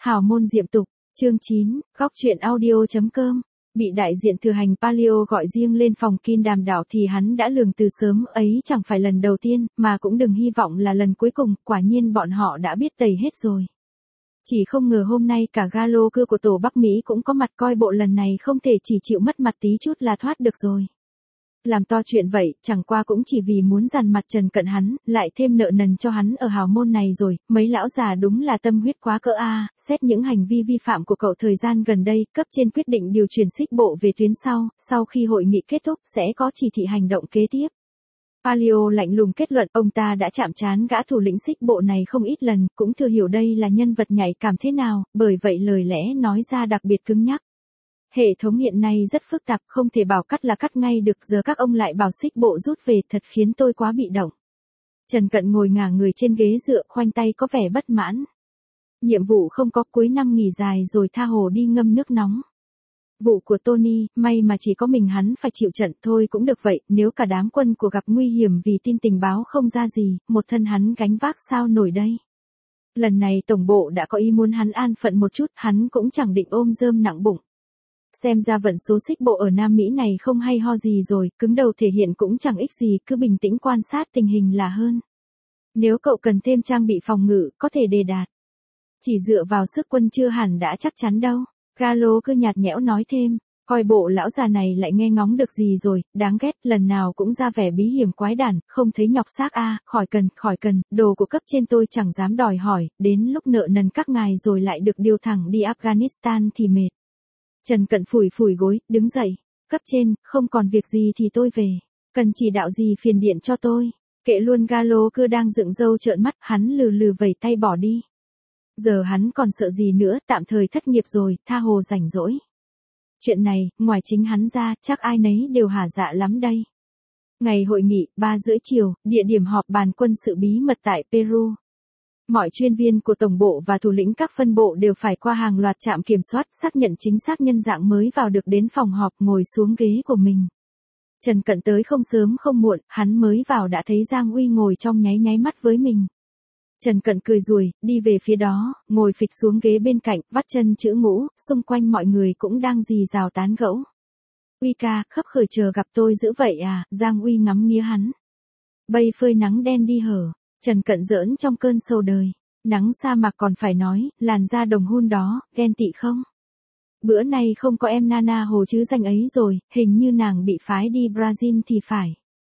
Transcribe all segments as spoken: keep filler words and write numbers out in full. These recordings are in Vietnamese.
Hào môn diệm tục, chương chín, góc truyện audio.com. Bị đại diện thừa hành Palio gọi riêng lên phòng kin đàm đạo thì hắn đã lường từ sớm, ấy chẳng phải lần đầu tiên, mà cũng đừng hy vọng là lần cuối cùng, quả nhiên bọn họ đã biết tầy hết rồi. Chỉ không ngờ hôm nay cả Galo cưa của tổ Bắc Mỹ cũng có mặt, coi bộ lần này không thể chỉ chịu mất mặt tí chút là thoát được rồi. Làm to chuyện vậy, chẳng qua cũng chỉ vì muốn dằn mặt Trần Cận hắn, lại thêm nợ nần cho hắn ở hào môn này rồi, mấy lão già đúng là tâm huyết quá cỡ a. Xét những hành vi vi phạm của cậu thời gian gần đây, cấp trên quyết định điều chuyển xích bộ về tuyến sau, sau khi hội nghị kết thúc sẽ có chỉ thị hành động kế tiếp. Palio lạnh lùng kết luận, ông ta đã chạm trán gã thủ lĩnh xích bộ này không ít lần, cũng thừa hiểu đây là nhân vật nhạy cảm thế nào, bởi vậy lời lẽ nói ra đặc biệt cứng nhắc. Hệ thống hiện nay rất phức tạp, không thể bảo cắt là cắt ngay được, giờ các ông lại bảo xích bộ rút về, thật khiến tôi quá bị động. Trần Cận ngồi ngả người trên ghế dựa, khoanh tay có vẻ bất mãn. Nhiệm vụ không có, cuối năm nghỉ dài rồi tha hồ đi ngâm nước nóng. Vụ của Tony, may mà chỉ có mình hắn phải chịu trận, thôi cũng được vậy, nếu cả đám quân của gặp nguy hiểm vì tin tình báo không ra gì, một thân hắn gánh vác sao nổi đây. Lần này tổng bộ đã có ý muốn hắn an phận một chút, hắn cũng chẳng định ôm rơm nặng bụng. Xem ra vận số xích bộ ở Nam Mỹ này không hay ho gì rồi, cứng đầu thể hiện cũng chẳng ích gì, cứ bình tĩnh quan sát tình hình là hơn. Nếu cậu cần thêm trang bị phòng ngự, có thể đề đạt. Chỉ dựa vào sức quân chưa hẳn đã chắc chắn đâu. Galo cứ nhạt nhẽo nói thêm, coi bộ lão già này lại nghe ngóng được gì rồi, đáng ghét, lần nào cũng ra vẻ bí hiểm quái đản, không thấy nhọc xác a, à, khỏi cần, khỏi cần, đồ của cấp trên tôi chẳng dám đòi hỏi, đến lúc nợ nần các ngài rồi lại được điều thẳng đi Afghanistan thì mệt. Trần Cận phủi phủi gối, đứng dậy, cấp trên, không còn việc gì thì tôi về, cần chỉ đạo gì phiền điện cho tôi, kệ luôn. Galo cứ đang dựng râu trợn mắt, hắn lừ lừ vẩy tay bỏ đi. Giờ hắn còn sợ gì nữa, tạm thời thất nghiệp rồi, tha hồ rảnh rỗi. Chuyện này, ngoài chính hắn ra, chắc ai nấy đều hả dạ lắm đây. Ngày hội nghị, ba rưỡi chiều, địa điểm họp bàn quân sự bí mật tại Peru. Mọi chuyên viên của tổng bộ và thủ lĩnh các phân bộ đều phải qua hàng loạt trạm kiểm soát, xác nhận chính xác nhân dạng mới vào được đến phòng họp, ngồi xuống ghế của mình. Trần Cận tới không sớm không muộn, hắn mới vào đã thấy Giang Uy ngồi trong nháy nháy mắt với mình. Trần Cận cười rùi, đi về phía đó, ngồi phịch xuống ghế bên cạnh, vắt chân chữ ngũ, xung quanh mọi người cũng đang rì rào tán gẫu. Uy ca, khấp khởi chờ gặp tôi dữ vậy à, Giang Uy ngắm nghía hắn. Bây phơi nắng đen đi hở, Trần Cận giỡn trong cơn sầu đời. Nắng sa mạc còn phải nói, làn da đồng hun đó, ghen tị không? Bữa nay không có em Nana Hồ chứ danh ấy rồi, hình như nàng bị phái đi Brazil thì phải.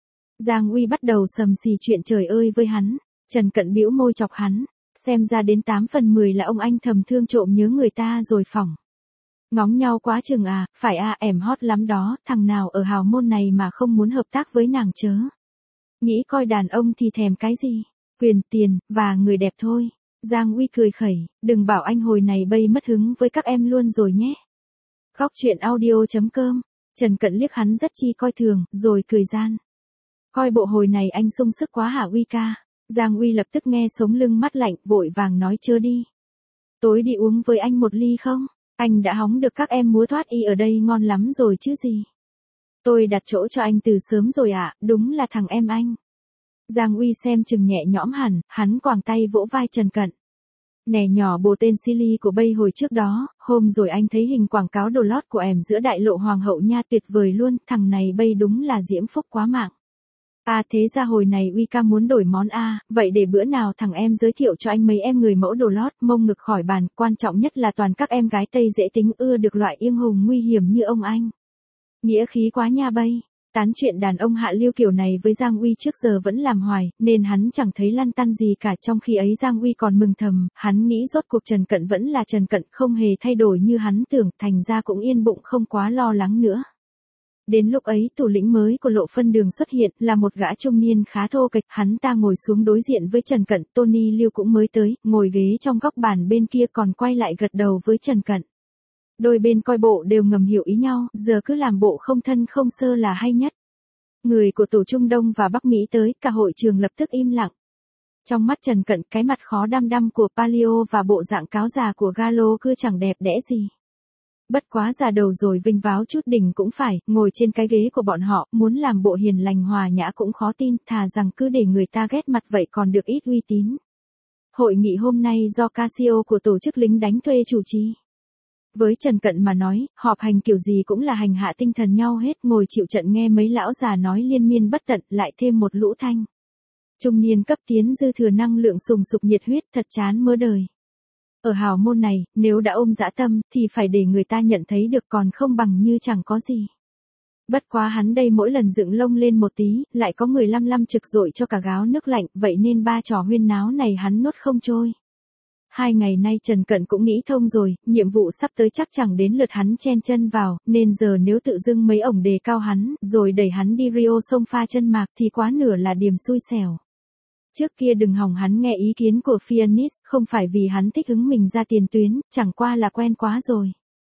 Giang Uy bắt đầu sầm xì chuyện trời ơi với hắn. Trần Cận bĩu môi chọc hắn, xem ra đến tám phần mười là ông anh thầm thương trộm nhớ người ta rồi phỏng. Ngóng nhau quá chừng à, phải à, em hot lắm đó, thằng nào ở hào môn này mà không muốn hợp tác với nàng chớ. Nghĩ coi đàn ông thì thèm cái gì, quyền, tiền, và người đẹp thôi. Giang Uy cười khẩy, đừng bảo anh hồi này bây mất hứng với các em luôn rồi nhé. Góc truyện audio.com, Trần Cận liếc hắn rất chi coi thường, rồi cười gian. Coi bộ hồi này anh sung sức quá hả Uy ca. Giang Uy lập tức nghe sống lưng mắt lạnh, vội vàng nói chớ đi. Tối đi uống với anh một ly không? Anh đã hóng được các em múa thoát y ở đây ngon lắm rồi chứ gì. Tôi đặt chỗ cho anh từ sớm rồi ạ, à, đúng là thằng em anh. Giang Uy xem chừng nhẹ nhõm hẳn, hắn quàng tay vỗ vai Trần Cận. Nè nhỏ bồ tên Silly của bây hồi trước đó, hôm rồi anh thấy hình quảng cáo đồ lót của em giữa đại lộ hoàng hậu nha, tuyệt vời luôn, thằng này bây đúng là diễm phúc quá mạng. À thế ra hồi này Uy ca muốn đổi món A, à, vậy để bữa nào thằng em giới thiệu cho anh mấy em người mẫu đồ lót, mông ngực khỏi bàn, quan trọng nhất là toàn các em gái Tây dễ tính, ưa được loại yên hùng nguy hiểm như ông anh. Nghĩa khí quá nha bây. Tán chuyện đàn ông hạ lưu kiểu này với Giang Uy trước giờ vẫn làm hoài, nên hắn chẳng thấy lăn tăn gì cả, trong khi ấy Giang Uy còn mừng thầm, hắn nghĩ rốt cuộc Trần Cận vẫn là Trần Cận, không hề thay đổi như hắn tưởng, thành ra cũng yên bụng không quá lo lắng nữa. Đến lúc ấy thủ lĩnh mới của lộ phân đường xuất hiện, là một gã trung niên khá thô kệch, hắn ta ngồi xuống đối diện với Trần Cận, Tony Liu cũng mới tới, ngồi ghế trong góc bàn bên kia còn quay lại gật đầu với Trần Cận. Đôi bên coi bộ đều ngầm hiểu ý nhau, giờ cứ làm bộ không thân không sơ là hay nhất. Người của tổ Trung Đông và Bắc Mỹ tới, cả hội trường lập tức im lặng. Trong mắt Trần Cận, cái mặt khó đăm đăm của Palio và bộ dạng cáo già của Galo cứ chẳng đẹp đẽ gì. Bất quá già đầu rồi vinh váo chút đỉnh cũng phải, ngồi trên cái ghế của bọn họ, muốn làm bộ hiền lành hòa nhã cũng khó tin, thà rằng cứ để người ta ghét mặt vậy còn được ít uy tín. Hội nghị hôm nay do Casio của tổ chức lính đánh thuê chủ trì. Với Trần Cận mà nói, họp hành kiểu gì cũng là hành hạ tinh thần nhau hết, ngồi chịu trận nghe mấy lão già nói liên miên bất tận, lại thêm một lũ thanh trung niên cấp tiến dư thừa năng lượng sùng sục nhiệt huyết, thật chán mớ đời. Ở hào môn này, nếu đã ôm dã tâm, thì phải để người ta nhận thấy được, còn không bằng như chẳng có gì. Bất quá hắn đây mỗi lần dựng lông lên một tí, lại có người lăm lăm trực dội cho cả gáo nước lạnh, vậy nên ba trò huyên náo này hắn nuốt không trôi. Hai ngày nay Trần Cận cũng nghĩ thông rồi, nhiệm vụ sắp tới chắc chẳng đến lượt hắn chen chân vào, nên giờ nếu tự dưng mấy ổng đề cao hắn, rồi đẩy hắn đi Rio sông pha chân mạc thì quá nửa là điềm xui xẻo. Trước kia đừng hòng hắn nghe ý kiến của Phoenix, không phải vì hắn thích hứng mình ra tiền tuyến, chẳng qua là quen quá rồi.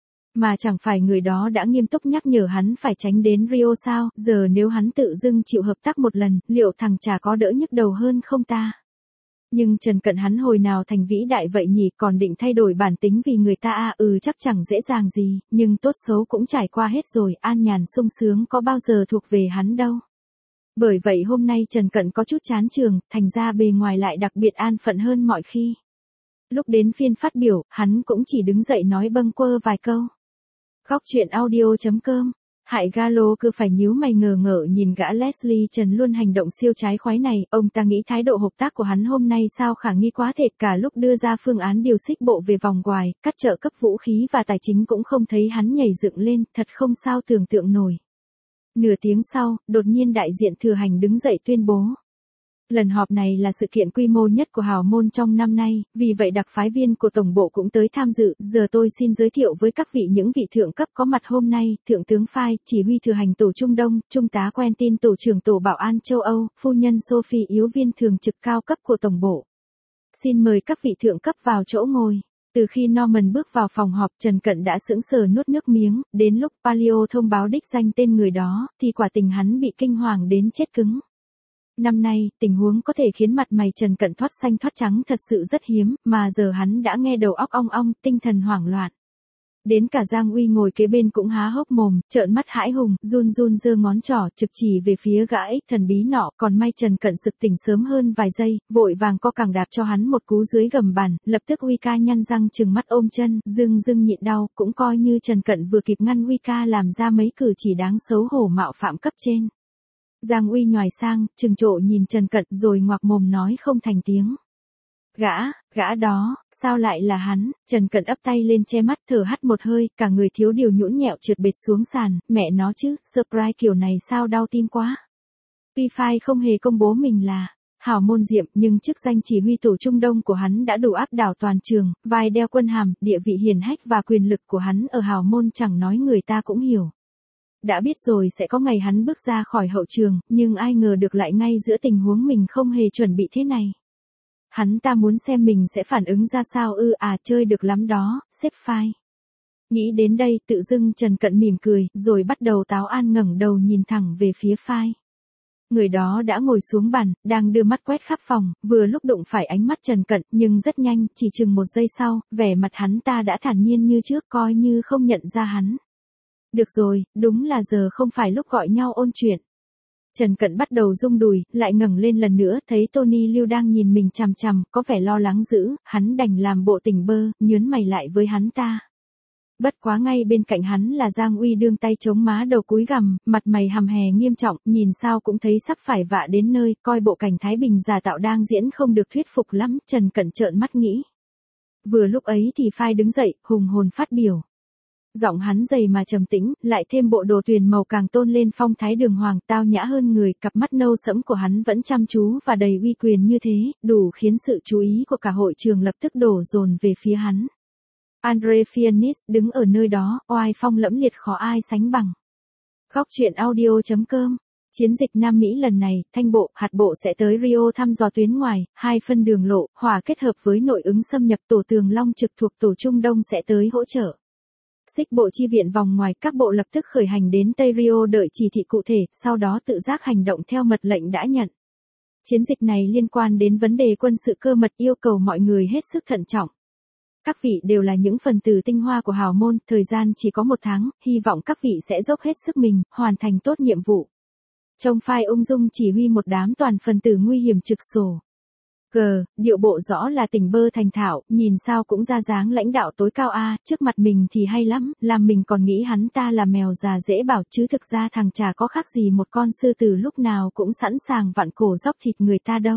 Mà chẳng phải người đó đã nghiêm túc nhắc nhở hắn phải tránh đến Rio sao, giờ nếu hắn tự dưng chịu hợp tác một lần, liệu thằng chả có đỡ nhức đầu hơn không ta? Nhưng Trần Cận hắn hồi nào thành vĩ đại vậy nhỉ, còn định thay đổi bản tính vì người ta à, ừ chắc chẳng dễ dàng gì, nhưng tốt xấu cũng trải qua hết rồi, an nhàn sung sướng có bao giờ thuộc về hắn đâu. Bởi vậy hôm nay Trần Cận có chút chán trường, thành ra bề ngoài lại đặc biệt an phận hơn mọi khi. Lúc đến phiên phát biểu, hắn cũng chỉ đứng dậy nói bâng quơ vài câu. Góc truyện audio chấm com. Hại Gallo cứ phải nhíu mày ngờ ngợ nhìn gã Leslie Trần luôn hành động siêu trái khoái này, ông ta nghĩ thái độ hợp tác của hắn hôm nay sao khả nghi quá thể, cả lúc đưa ra phương án điều xích bộ về vòng ngoài, cắt trợ cấp vũ khí và tài chính cũng không thấy hắn nhảy dựng lên, thật không sao tưởng tượng nổi. Nửa tiếng sau, đột nhiên đại diện thừa hành đứng dậy tuyên bố. Lần họp này là sự kiện quy mô nhất của hào môn trong năm nay, vì vậy đặc phái viên của tổng bộ cũng tới tham dự, giờ tôi xin giới thiệu với các vị những vị thượng cấp có mặt hôm nay, Thượng tướng Phai, chỉ huy thừa hành tổ Trung Đông, Trung tá Quentin tổ trưởng tổ bảo an châu Âu, phu nhân Sophie yếu viên thường trực cao cấp của tổng bộ. Xin mời các vị thượng cấp vào chỗ ngồi. Từ khi Norman bước vào phòng họp, Trần Cận đã sững sờ nuốt nước miếng, đến lúc Palio thông báo đích danh tên người đó, thì quả tình hắn bị kinh hoàng đến chết cứng. Năm nay, tình huống có thể khiến mặt mày Trần Cận thoát xanh thoát trắng thật sự rất hiếm, mà giờ hắn đã nghe đầu óc ong ong, tinh thần hoảng loạn. Đến cả Giang Uy ngồi kế bên cũng há hốc mồm, trợn mắt hãi hùng, run run giơ ngón trỏ, trực chỉ về phía gã ích thần bí nọ, còn may Trần Cận sực tỉnh sớm hơn vài giây, vội vàng co cẳng đạp cho hắn một cú dưới gầm bàn, lập tức Wicca nhăn răng trừng mắt ôm chân, dưng dưng nhịn đau, cũng coi như Trần Cận vừa kịp ngăn Wicca làm ra mấy cử chỉ đáng xấu hổ mạo phạm cấp trên. Giang Uy nhoài sang, trừng trộ nhìn Trần Cận rồi ngoạc mồm nói không thành tiếng. Gã, gã đó, sao lại là hắn? Trần Cận ấp tay lên che mắt thở hắt một hơi, cả người thiếu điều nhũn nhẹo trượt bệt xuống sàn, mẹ nó chứ, surprise kiểu này sao đau tim quá. Tuy Phai không hề công bố mình là hào môn diệm, nhưng chức danh chỉ huy tổ Trung Đông của hắn đã đủ áp đảo toàn trường, vai đeo quân hàm, địa vị hiển hách và quyền lực của hắn ở hào môn chẳng nói người ta cũng hiểu. Đã biết rồi sẽ có ngày hắn bước ra khỏi hậu trường, nhưng ai ngờ được lại ngay giữa tình huống mình không hề chuẩn bị thế này. Hắn ta muốn xem mình sẽ phản ứng ra sao ư à chơi được lắm đó, sếp Phai. Nghĩ đến đây tự dưng Trần Cận mỉm cười, rồi bắt đầu táo an ngẩng đầu nhìn thẳng về phía Phai. Người đó đã ngồi xuống bàn, đang đưa mắt quét khắp phòng, vừa lúc đụng phải ánh mắt Trần Cận, nhưng rất nhanh, chỉ chừng một giây sau, vẻ mặt hắn ta đã thản nhiên như trước coi như không nhận ra hắn. Được rồi, đúng là giờ không phải lúc gọi nhau ôn chuyện. Trần Cận bắt đầu rung đùi, lại ngẩng lên lần nữa, thấy Tony Lưu đang nhìn mình chằm chằm, có vẻ lo lắng dữ, hắn đành làm bộ tỉnh bơ, nhớn mày lại với hắn ta. Bất quá ngay bên cạnh hắn là Giang Uy đương tay chống má đầu cúi gằm, mặt mày hầm hè nghiêm trọng, nhìn sao cũng thấy sắp phải vạ đến nơi, coi bộ cảnh Thái Bình giả tạo đang diễn không được thuyết phục lắm, Trần Cận trợn mắt nghĩ. Vừa lúc ấy thì Phai đứng dậy, hùng hồn phát biểu. Giọng hắn dày mà trầm tĩnh, lại thêm bộ đồ tuyền màu càng tôn lên phong thái đường hoàng, tao nhã hơn người, cặp mắt nâu sẫm của hắn vẫn chăm chú và đầy uy quyền như thế, đủ khiến sự chú ý của cả hội trường lập tức đổ dồn về phía hắn. Andre Phoenix đứng ở nơi đó, oai phong lẫm liệt khó ai sánh bằng. Góc truyện audio chấm com. Chiến dịch Nam Mỹ lần này, thanh bộ, hạt bộ sẽ tới Rio thăm dò tuyến ngoài, hai phân đường lộ, hòa kết hợp với nội ứng xâm nhập tổ tường long trực thuộc tổ Trung Đông sẽ tới hỗ trợ. Xích bộ chi viện vòng ngoài, các bộ lập tức khởi hành đến Tây Rio đợi chỉ thị cụ thể, sau đó tự giác hành động theo mật lệnh đã nhận. Chiến dịch này liên quan đến vấn đề quân sự cơ mật, yêu cầu mọi người hết sức thận trọng. Các vị đều là những phần tử tinh hoa của hào môn, thời gian chỉ có một tháng, hy vọng các vị sẽ dốc hết sức mình, hoàn thành tốt nhiệm vụ. Trông Phai ung dung chỉ huy một đám toàn phần tử nguy hiểm trực sổ. G, điệu bộ rõ là tỉnh bơ thành thạo, nhìn sao cũng ra dáng lãnh đạo tối cao a, trước mặt mình thì hay lắm, làm mình còn nghĩ hắn ta là mèo già dễ bảo chứ thực ra thằng chả có khác gì một con sư tử lúc nào cũng sẵn sàng vặn cổ dóc thịt người ta đâu.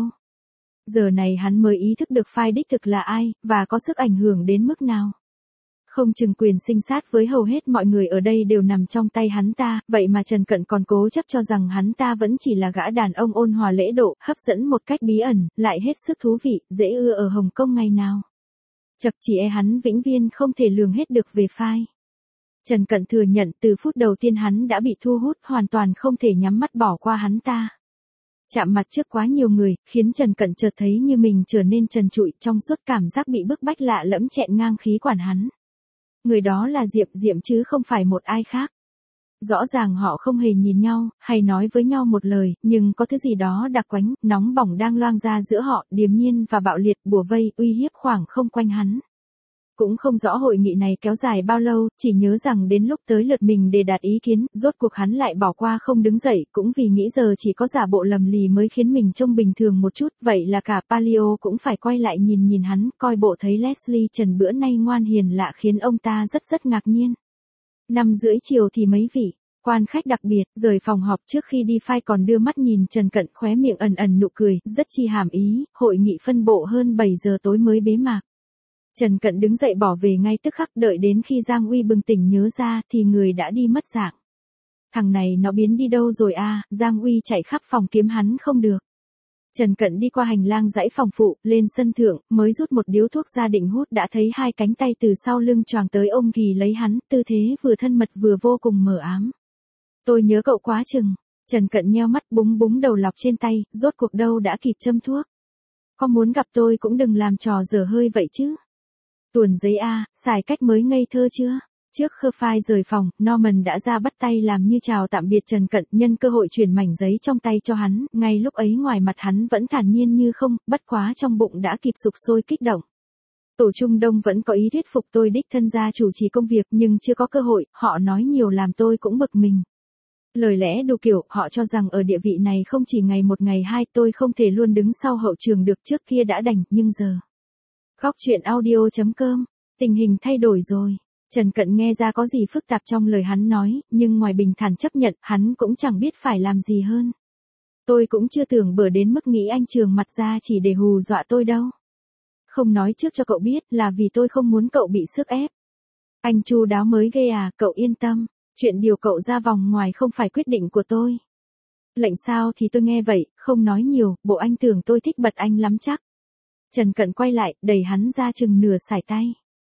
Giờ này hắn mới ý thức được Phai đích thực là ai, và có sức ảnh hưởng đến mức nào. Không chừng quyền sinh sát với hầu hết mọi người ở đây đều nằm trong tay hắn ta, vậy mà Trần Cận còn cố chấp cho rằng hắn ta vẫn chỉ là gã đàn ông ôn hòa lễ độ, hấp dẫn một cách bí ẩn, lại hết sức thú vị, dễ ưa ở Hồng Kông ngày nào. Chật chỉ e hắn vĩnh viên không thể lường hết được về Phai. Trần Cận thừa nhận từ phút đầu tiên hắn đã bị thu hút, hoàn toàn không thể nhắm mắt bỏ qua hắn ta. Chạm mặt trước quá nhiều người, khiến Trần Cận chợt thấy như mình trở nên trần trụi trong suốt cảm giác bị bức bách lạ lẫm chẹn ngang khí quản hắn. Người đó là Diệm Diệm chứ không phải một ai khác. Rõ ràng họ không hề nhìn nhau, hay nói với nhau một lời, nhưng có thứ gì đó đặc quánh, nóng bỏng đang loang ra giữa họ, điềm nhiên và bạo liệt, bủa vây, uy hiếp khoảng không quanh hắn. Cũng không rõ hội nghị này kéo dài bao lâu, chỉ nhớ rằng đến lúc tới lượt mình để đạt ý kiến, rốt cuộc hắn lại bỏ qua không đứng dậy, cũng vì nghĩ giờ chỉ có giả bộ lầm lì mới khiến mình trông bình thường một chút, vậy là cả Palio cũng phải quay lại nhìn nhìn hắn, coi bộ thấy Leslie Trần bữa nay ngoan hiền lạ khiến ông ta rất rất ngạc nhiên. Năm rưỡi chiều thì mấy vị quan khách đặc biệt, rời phòng họp trước khi đi Phai còn đưa mắt nhìn Trần Cận khóe miệng ẩn ẩn nụ cười, rất chi hàm ý, hội nghị phân bộ hơn bảy giờ tối mới bế mạc. Trần Cận đứng dậy bỏ về ngay tức khắc, đợi đến khi Giang Uy bừng tỉnh nhớ ra thì người đã đi mất dạng. Thằng này nó biến đi đâu rồi a? Giang Uy chạy khắp phòng kiếm hắn không được. Trần Cận đi qua hành lang dãy phòng phụ, lên sân thượng, mới rút một điếu thuốc ra định hút đã thấy hai cánh tay từ sau lưng choàng tới ôm ghì lấy hắn, tư thế vừa thân mật vừa vô cùng mờ ám. Tôi nhớ cậu quá chừng. Trần Cận nheo mắt búng búng đầu lọc trên tay, rốt cuộc đâu đã kịp châm thuốc. Có muốn gặp tôi cũng đừng làm trò dở hơi vậy chứ. Tuồn giấy a, xài cách mới ngây thơ chưa? Trước khi Phai rời phòng, Norman đã ra bắt tay làm như chào tạm biệt Trần Cận, nhân cơ hội chuyển mảnh giấy trong tay cho hắn, ngay lúc ấy ngoài mặt hắn vẫn thản nhiên như không, bất quá trong bụng đã kịp sục sôi kích động. Tổ Trung Đông vẫn có ý thuyết phục tôi đích thân ra chủ trì công việc nhưng chưa có cơ hội, họ nói nhiều làm tôi cũng bực mình. Lời lẽ đủ kiểu, họ cho rằng ở địa vị này không chỉ ngày một ngày hai tôi không thể luôn đứng sau hậu trường được, trước kia đã đành, nhưng giờ. Góc chuyện audio chấm com, tình hình thay đổi rồi. Trần Cận nghe ra có gì phức tạp trong lời hắn nói, nhưng ngoài bình thản chấp nhận, hắn cũng chẳng biết phải làm gì hơn. Tôi cũng chưa tưởng bở đến mức nghĩ anh trường mặt ra chỉ để hù dọa tôi đâu. Không nói trước cho cậu biết là vì tôi không muốn cậu bị sức ép. Anh chu đáo mới ghê à, cậu yên tâm, chuyện điều cậu ra vòng ngoài không phải quyết định của tôi. Lệnh sao thì tôi nghe vậy, không nói nhiều, bộ anh tưởng tôi thích bật anh lắm chắc. Trần Cận quay lại, đẩy hắn ra chừng nửa sải tay.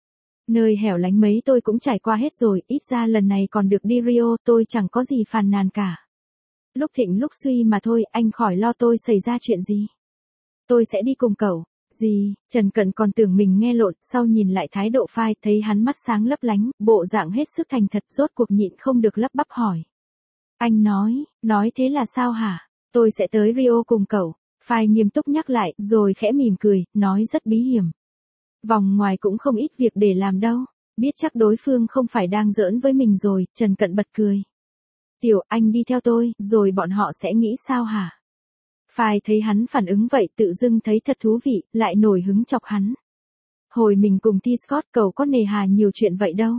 Nơi hẻo lánh mấy tôi cũng trải qua hết rồi, ít ra lần này còn được đi Rio, tôi chẳng có gì phàn nàn cả. Lúc thịnh lúc suy mà thôi, anh khỏi lo tôi xảy ra chuyện gì. Tôi sẽ đi cùng cậu. Gì? Trần Cận còn tưởng mình nghe lộn, sau nhìn lại thái độ Phai, thấy hắn mắt sáng lấp lánh, bộ dạng hết sức thành thật, rốt cuộc nhịn không được lắp bắp hỏi. Anh nói, nói thế là sao hả? Tôi sẽ tới Rio cùng cậu. Phai nghiêm túc nhắc lại, rồi khẽ mỉm cười, nói rất bí hiểm. Vòng ngoài cũng không ít việc để làm đâu, biết chắc đối phương không phải đang giỡn với mình rồi, Trần Cận bật cười. Tiểu, anh đi theo tôi, rồi bọn họ sẽ nghĩ sao hả? Phai thấy hắn phản ứng vậy tự dưng thấy thật thú vị, lại nổi hứng chọc hắn. Hồi mình cùng T. Scott cậu có nề hà nhiều chuyện vậy đâu.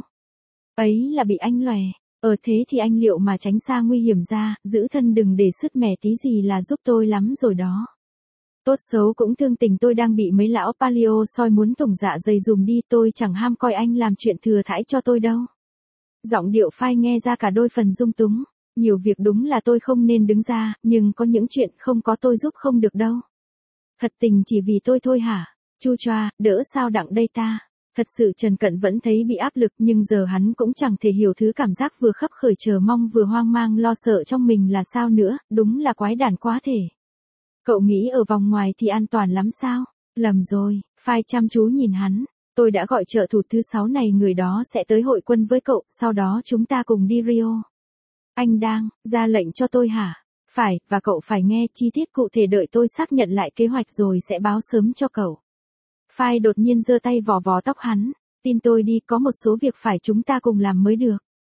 Ấy là bị anh lòe, ở thế thì anh liệu mà tránh xa nguy hiểm ra, giữ thân đừng để sứt mẻ tí gì là giúp tôi lắm rồi đó. Tốt xấu cũng thương tình tôi đang bị mấy lão Palio soi muốn thủng dạ dày dùm đi, tôi chẳng ham coi anh làm chuyện thừa thãi cho tôi đâu. Giọng điệu Phai nghe ra cả đôi phần dung túng. Nhiều việc đúng là tôi không nên đứng ra, nhưng có những chuyện không có tôi giúp không được đâu. Thật tình chỉ vì tôi thôi hả? Chu choa, đỡ sao đặng đây ta. Thật sự Trần Cận vẫn thấy bị áp lực nhưng giờ hắn cũng chẳng thể hiểu thứ cảm giác vừa khấp khởi chờ mong vừa hoang mang lo sợ trong mình là sao nữa, đúng là quái đản quá thể. Cậu nghĩ ở vòng ngoài thì an toàn lắm sao? Lầm rồi, Phai chăm chú nhìn hắn. Tôi đã gọi trợ thủ thứ sáu này, người đó sẽ tới hội quân với cậu, sau đó chúng ta cùng đi Rio. Anh đang ra lệnh cho tôi hả? Phải, và cậu phải nghe chi tiết cụ thể, đợi tôi xác nhận lại kế hoạch rồi sẽ báo sớm cho cậu. Phai đột nhiên giơ tay vò vò tóc hắn. Tin tôi đi, có một số việc phải chúng ta cùng làm mới được.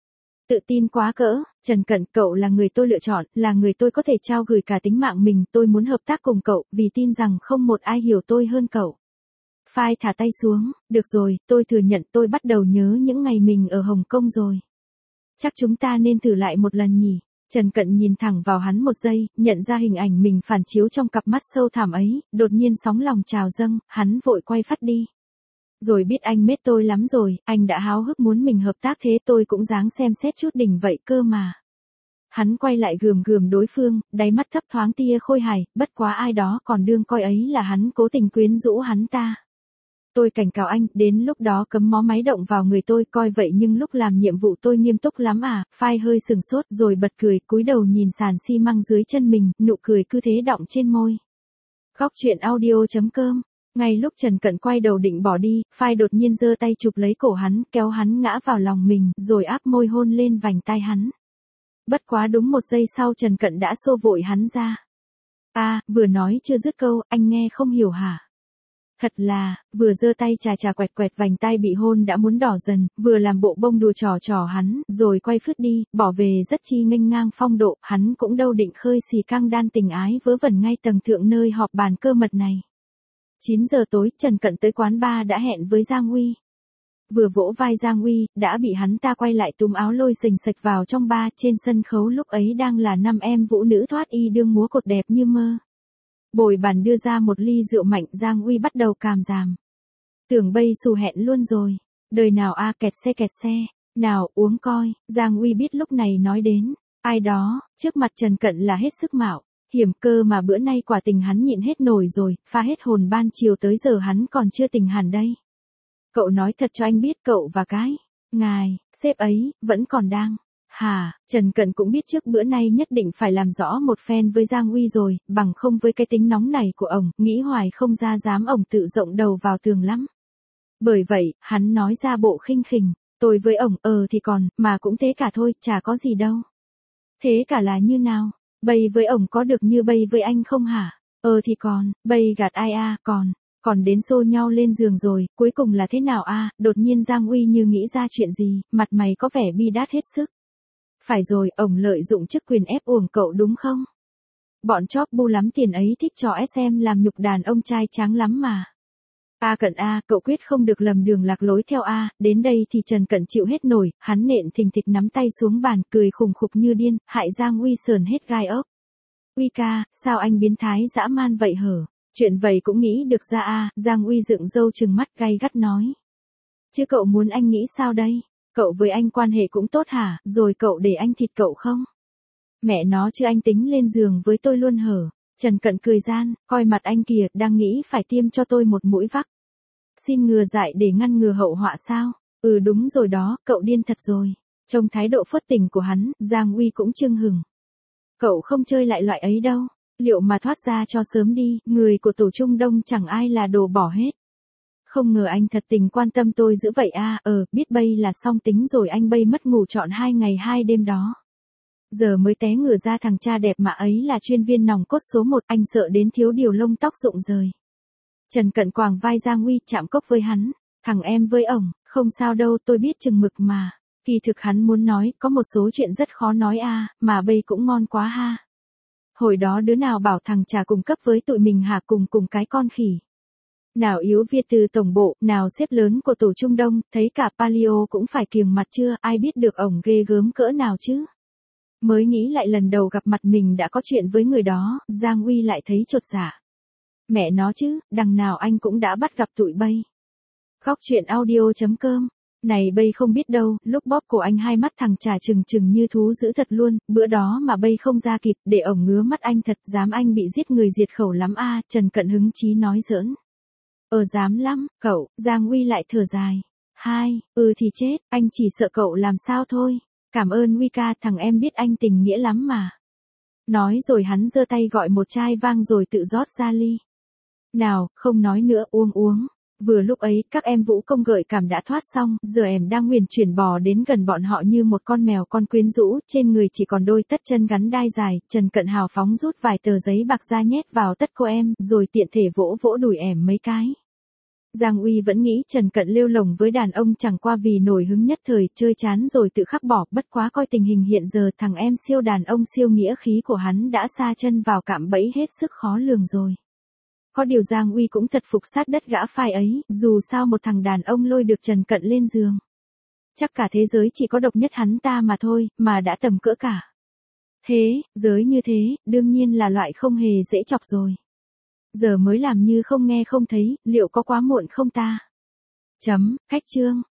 Tự tin quá cỡ, Trần Cận, cậu là người tôi lựa chọn, là người tôi có thể trao gửi cả tính mạng mình, tôi muốn hợp tác cùng cậu, vì tin rằng không một ai hiểu tôi hơn cậu. Phai thả tay xuống, được rồi, tôi thừa nhận tôi bắt đầu nhớ những ngày mình ở Hồng Kông rồi. Chắc chúng ta nên thử lại một lần nhỉ. Trần Cận nhìn thẳng vào hắn một giây, nhận ra hình ảnh mình phản chiếu trong cặp mắt sâu thẳm ấy, đột nhiên sóng lòng trào dâng, hắn vội quay phát đi. Rồi biết anh mết tôi lắm rồi, anh đã háo hức muốn mình hợp tác thế tôi cũng dáng xem xét chút đỉnh vậy cơ mà. Hắn quay lại gườm gườm đối phương, đáy mắt thấp thoáng tia khôi hài, bất quá ai đó còn đương coi ấy là hắn cố tình quyến rũ hắn ta. Tôi cảnh cáo anh, đến lúc đó cấm mó máy động vào người tôi, coi vậy nhưng lúc làm nhiệm vụ tôi nghiêm túc lắm à, phai hơi sừng sốt rồi bật cười, cúi đầu nhìn sàn xi măng dưới chân mình, nụ cười cứ thế đọng trên môi. Góc truyện audio chấm com. Ngay lúc Trần Cận quay đầu định bỏ đi, phai đột nhiên giơ tay chụp lấy cổ hắn, kéo hắn ngã vào lòng mình, rồi áp môi hôn lên vành tai hắn. Bất quá đúng một giây sau Trần Cận đã xô vội hắn ra. À, vừa nói chưa dứt câu, anh nghe không hiểu hả? Thật là, vừa giơ tay chà chà quẹt quẹt vành tai bị hôn đã muốn đỏ dần, vừa làm bộ bông đùa trò trò hắn, rồi quay phứt đi, bỏ về rất chi nghênh ngang phong độ, hắn cũng đâu định khơi xì căng đan tình ái vớ vẩn ngay tầng thượng nơi họp bàn cơ mật này. chín giờ tối, Trần Cận tới quán bar đã hẹn với Giang Uy. Vừa vỗ vai Giang Uy, đã bị hắn ta quay lại túm áo lôi xình xạch vào trong bar, trên sân khấu lúc ấy đang là năm em vũ nữ thoát y đương múa cột đẹp như mơ. Bồi bàn đưa ra một ly rượu mạnh, Giang Uy bắt đầu càm ràm. Tưởng bây xù hẹn luôn rồi. Đời nào a à, kẹt xe kẹt xe. Nào, uống coi, Giang Uy biết lúc này nói đến. Ai đó, trước mặt Trần Cận là hết sức mạo. Hiểm cơ mà bữa nay quả tình hắn nhịn hết nổi rồi, pha hết hồn ban chiều tới giờ hắn còn chưa tỉnh hẳn đây. Cậu nói thật cho anh biết cậu và cái. Ngài, sếp ấy, vẫn còn đang. Hà, Trần Cận cũng biết trước bữa nay nhất định phải làm rõ một phen với Giang Uy rồi, bằng không với cái tính nóng này của ổng, nghĩ hoài không ra dám ổng tự rộng đầu vào tường lắm. Bởi vậy, hắn nói ra bộ khinh khỉnh, tôi với ổng, ờ thì còn, mà cũng thế cả thôi, chả có gì đâu. Thế cả là như nào? Bây với ổng có được như bây với anh không hả? Ờ thì còn, bây gạt ai a, à, còn, còn đến xô nhau lên giường rồi, cuối cùng là thế nào a? À? Đột nhiên Giang Uy như nghĩ ra chuyện gì, mặt mày có vẻ bi đát hết sức. Phải rồi, ổng lợi dụng chức quyền ép uổng cậu đúng không? Bọn chóp bu lắm tiền ấy thích trò ét em làm nhục đàn ông trai tráng lắm mà. A Cận a, cậu quyết không được lầm đường lạc lối theo a, đến đây thì Trần Cận chịu hết nổi, hắn nện thình thịch nắm tay xuống bàn, cười khùng khục như điên, hại Giang Uy sờn hết gai ốc. Uy ca, sao anh biến thái dã man vậy hở? Chuyện vậy cũng nghĩ được ra a, Giang Uy dựng râu trừng mắt gay gắt nói. Chứ cậu muốn anh nghĩ sao đây? Cậu với anh quan hệ cũng tốt hả, rồi cậu để anh thịt cậu không? Mẹ nó chứ anh tính lên giường với tôi luôn hở. Trần Cận cười gian, coi mặt anh kìa, đang nghĩ phải tiêm cho tôi một mũi vắc. Xin ngừa dại để ngăn ngừa hậu họa sao? Ừ đúng rồi đó, cậu điên thật rồi. Trong thái độ phớt tình của hắn, Giang Uy cũng chưng hừng. Cậu không chơi lại loại ấy đâu. Liệu mà thoát ra cho sớm đi, người của tổ Trung Đông chẳng ai là đồ bỏ hết. Không ngờ anh thật tình quan tâm tôi dữ vậy a, à, ờ, biết bây là xong tính rồi anh bây mất ngủ trọn hai ngày hai đêm đó. Giờ mới té ngửa ra thằng cha đẹp mà ấy là chuyên viên nòng cốt số một, anh sợ đến thiếu điều lông tóc rụng rời. Trần Cận quàng vai Giang Uy chạm cốc với hắn, thằng em với ổng, không sao đâu tôi biết chừng mực mà. Kỳ thực hắn muốn nói, có một số chuyện rất khó nói a, à, mà bây cũng ngon quá ha. Hồi đó đứa nào bảo thằng trà cùng cấp với tụi mình hả cùng cùng cái con khỉ. Nào yếu Việt từ tổng bộ, nào sếp lớn của tổ Trung Đông, thấy cả Palio cũng phải kiềng mặt chưa, ai biết được ổng ghê gớm cỡ nào chứ. Mới nghĩ lại lần đầu gặp mặt mình đã có chuyện với người đó, Giang Uy lại thấy chột dạ. Mẹ nó chứ, đằng nào anh cũng đã bắt gặp tụi bây. Góc truyện audio chấm com. Này bây không biết đâu, lúc bóp cổ anh hai mắt thằng trà trừng trừng như thú dữ thật luôn, bữa đó mà bây không ra kịp, để ổng ngứa mắt anh thật, dám anh bị giết người diệt khẩu lắm a, à, Trần Cận hứng chí nói giỡn. Ờ dám lắm, cậu, Giang Uy lại thở dài. Hai, ừ thì chết, anh chỉ sợ cậu làm sao thôi. Cảm ơn Uy ca, thằng em biết anh tình nghĩa lắm mà. Nói rồi hắn giơ tay gọi một chai vang rồi tự rót ra ly. Nào, không nói nữa, uống uống. Vừa lúc ấy, các em vũ công gợi cảm đã thoát xong, giờ em đang huyền chuyển bò đến gần bọn họ như một con mèo con quyến rũ, trên người chỉ còn đôi tất chân gắn đai dài, Trần Cận hào phóng rút vài tờ giấy bạc ra nhét vào tất cô em, rồi tiện thể vỗ vỗ đùi em mấy cái. Giang Uy vẫn nghĩ Trần Cận lêu lổng với đàn ông chẳng qua vì nổi hứng nhất thời, chơi chán rồi tự khắc bỏ, bất quá coi tình hình hiện giờ thằng em siêu đàn ông siêu nghĩa khí của hắn đã sa chân vào cạm bẫy hết sức khó lường rồi. Có điều Giang Uy cũng thật phục sát đất gã phai ấy, dù sao một thằng đàn ông lôi được Trần Cận lên giường. Chắc cả thế giới chỉ có độc nhất hắn ta mà thôi, mà đã tầm cỡ cả. Thế, giới như thế, đương nhiên là loại không hề dễ chọc rồi. Giờ mới làm như không nghe không thấy, liệu có quá muộn không ta? Chấm, khách chương.